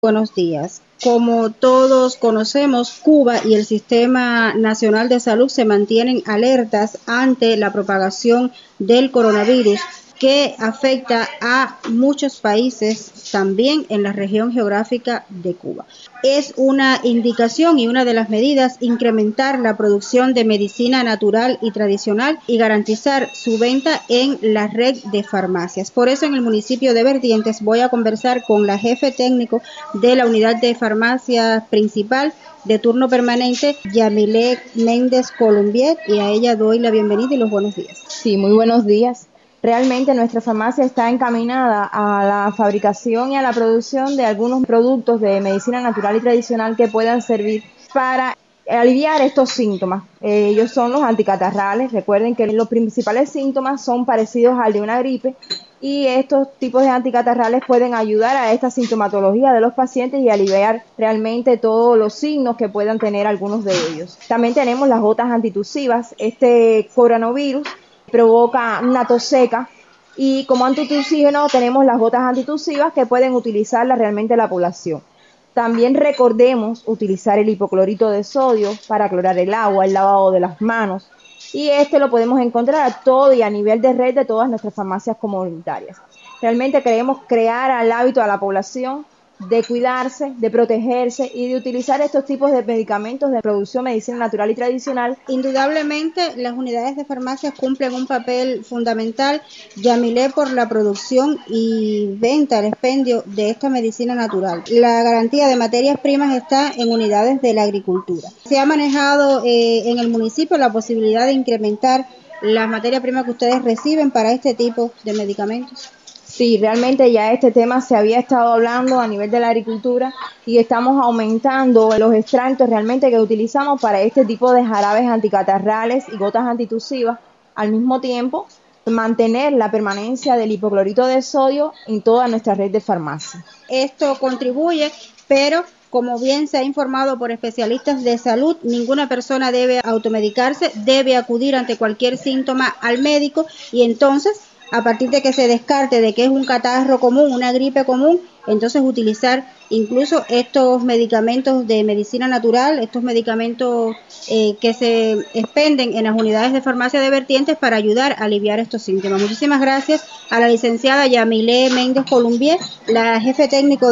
Buenos días. Como todos conocemos, Cuba y el Sistema Nacional de Salud se mantienen alertas ante la propagación del coronavirus que afecta a muchos países, también en la región geográfica de Cuba. Es una indicación y una de las medidas incrementar la producción de medicina natural y tradicional y garantizar su venta en la red de farmacias. Por eso en el municipio de Verdientes voy a conversar con la jefe técnico de la unidad de farmacia principal de turno permanente, Yamile Méndez Columbier, y a ella doy la bienvenida y los buenos días. Sí, muy buenos días. Realmente nuestra farmacia está encaminada a la fabricación y a la producción de algunos productos de medicina natural y tradicional que puedan servir para aliviar estos síntomas. Ellos son los anticatarrales. Recuerden que los principales síntomas son parecidos al de una gripe y estos tipos de anticatarrales pueden ayudar a esta sintomatología de los pacientes y aliviar realmente todos los signos que puedan tener algunos de ellos. También tenemos las gotas antitusivas. Este coronavirus provoca una tos seca y como antitusígeno tenemos las gotas antitusivas que pueden utilizarlas realmente la población. También recordemos utilizar el hipoclorito de sodio para clorar el agua, el lavado de las manos, y lo podemos encontrar a todo y a nivel de red de todas nuestras farmacias comunitarias. Realmente queremos crear al hábito a la población de cuidarse, de protegerse y de utilizar estos tipos de medicamentos de producción medicina natural y tradicional. Indudablemente las unidades de farmacias cumplen un papel fundamental, Yamile, por la producción y venta, el expendio de esta medicina natural. La garantía de materias primas está en unidades de la agricultura. Se ha manejado en el municipio la posibilidad de incrementar las materias primas que ustedes reciben para este tipo de medicamentos. Sí, realmente ya este tema se había estado hablando a nivel de la agricultura y estamos aumentando los extractos realmente que utilizamos para este tipo de jarabes anticatarrales y gotas antitusivas. Al mismo tiempo, mantener la permanencia del hipoclorito de sodio en toda nuestra red de farmacia. Esto contribuye, pero como bien se ha informado por especialistas de salud, ninguna persona debe automedicarse, debe acudir ante cualquier síntoma al médico y entonces, a partir de que se descarte de que es un catarro común, una gripe común, entonces utilizar incluso estos medicamentos de medicina natural, estos medicamentos que se expenden en las unidades de farmacia de Verdientes para ayudar a aliviar estos síntomas. Muchísimas gracias a la licenciada Yamile Méndez Columbier, la jefe técnico